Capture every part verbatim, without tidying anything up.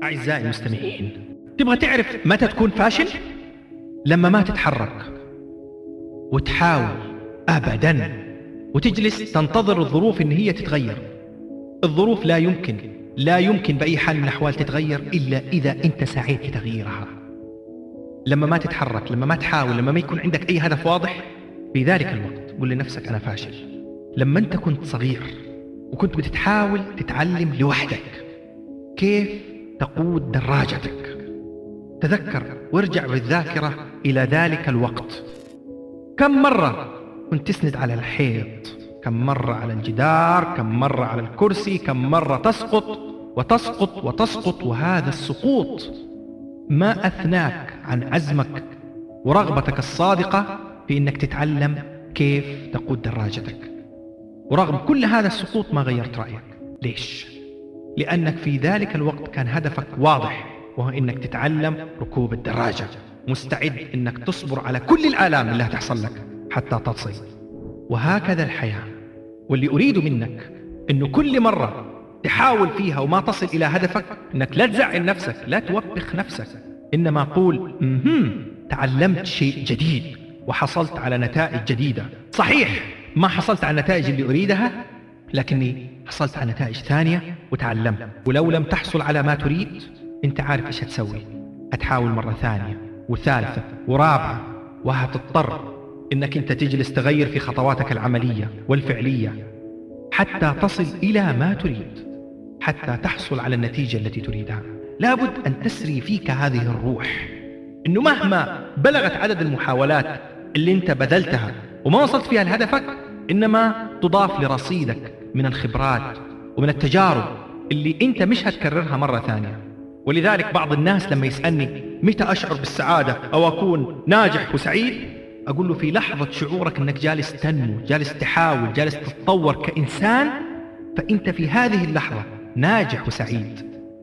أعزائي المستمعين، تبغى تعرف متى تكون فاشل؟ لما ما تتحرك وتحاول أبدا وتجلس تنتظر الظروف إن هي تتغير. الظروف لا يمكن لا يمكن بأي حال من الأحوال تتغير إلا إذا أنت سعيت في تغييرها. لما ما تتحرك، لما ما تحاول، لما ما يكون عندك أي هدف واضح، في ذلك الوقت قل لنفسك أنا فاشل. لما أنت كنت صغير وكنت بتحاول تتعلم لوحدك كيف تقود دراجتك، تذكر وارجع بالذاكرة إلى ذلك الوقت. كم مرة كنت تسند على الحيط، كم مرة على الجدار، كم مرة على الكرسي، كم مرة تسقط وتسقط وتسقط، وهذا السقوط ما أثناك عن عزمك ورغبتك الصادقة في أنك تتعلم كيف تقود دراجتك. ورغم كل هذا السقوط ما غيرت رأيك. ليش؟ لأنك في ذلك الوقت كان هدفك واضح، وهو أنك تتعلم ركوب الدراجة، مستعد أنك تصبر على كل الآلام اللي هتحصل لك حتى تصل. وهكذا الحياة. واللي أريده منك أنه كل مرة تحاول فيها وما تصل إلى هدفك أنك لا تزعل نفسك، لا توبخ نفسك، إنما قول مهم تعلمت شيء جديد وحصلت على نتائج جديدة. صحيح ما حصلت على النتائج اللي أريدها، لكني حصلت على نتائج ثانية وتعلمت. ولو لم تحصل على ما تريد أنت عارف إيش هتسوي، هتحاول مرة ثانية وثالثة ورابعة، وهتضطر إنك أنت تجلس تغير في خطواتك العملية والفعلية حتى تصل إلى ما تريد، حتى تحصل على النتيجة التي تريدها. لابد أن تسري فيك هذه الروح، إنه مهما بلغت عدد المحاولات اللي أنت بذلتها وما وصلت فيها لهدفك، إنما تضاف لرصيدك من الخبرات ومن التجارب اللي أنت مش هتكررها مرة ثانية. ولذلك بعض الناس لما يسألني متى أشعر بالسعادة أو أكون ناجح وسعيد، أقول له في لحظة شعورك أنك جالس تنمو، جالس تحاول، جالس تتطور كإنسان، فأنت في هذه اللحظة ناجح وسعيد.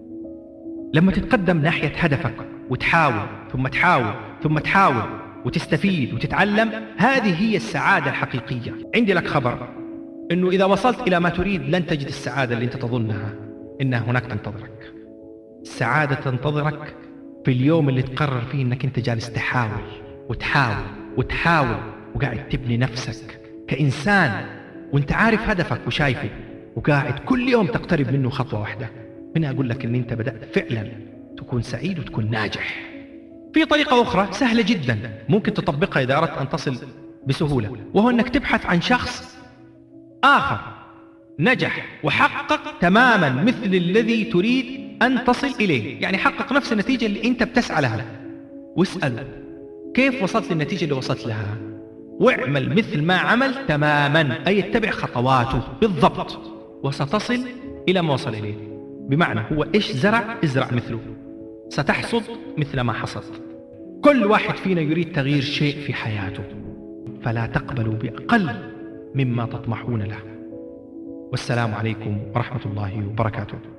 لما تتقدم ناحية هدفك وتحاول ثم تحاول ثم تحاول وتستفيد وتتعلم، هذه هي السعادة الحقيقية. عندي لك خبر، أنه إذا وصلت إلى ما تريد لن تجد السعادة اللي أنت تظنها، إنها هناك تنتظرك. السعادة تنتظرك في اليوم اللي تقرر فيه أنك أنت جالس تحاول وتحاول وتحاول وقاعد تبني نفسك كإنسان وانت عارف هدفك وشايفه، وقاعد كل يوم تقترب منه خطوة واحدة. هنا أقول لك أن أنت بدأت فعلا تكون سعيد وتكون ناجح. في طريقة أخرى سهلة جدا ممكن تطبقها إذا أردت أن تصل بسهولة، وهو أنك تبحث عن شخص آخر نجح وحقق تماما مثل الذي تريد أن تصل إليه، يعني حقق نفس النتيجة اللي أنت بتسعى لها، واسأل كيف وصلت للنتيجة اللي وصلت لها، واعمل مثل ما عمل تماما، أي اتبع خطواته بالضبط، وستصل إلى ما وصل إليه. بمعنى هو إيش زرع ازرع مثله، ستحصد مثل ما حصد. كل واحد فينا يريد تغيير شيء في حياته، فلا تقبلوا بأقل مما تطمحون له. والسلام عليكم ورحمة الله وبركاته.